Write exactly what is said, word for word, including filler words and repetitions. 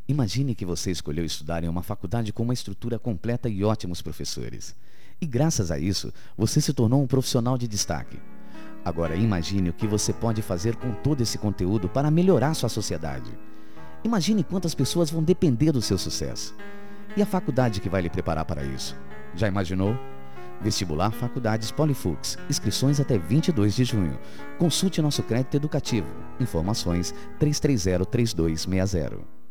Imagine que você escolheu estudar em uma faculdade com uma estrutura completa e ótimos professores. E graças a isso, você se tornou um profissional de destaque. Agora imagine o que você pode fazer com todo esse conteúdo para melhorar sua sociedade. Imagine quantas pessoas vão depender do seu sucesso. E a faculdade que vai lhe preparar para isso? Já imaginou? Vestibular Faculdades Polifux. Inscrições até vinte e dois de junho. Consulte nosso crédito educativo. Informações três três zero, três dois seis zero.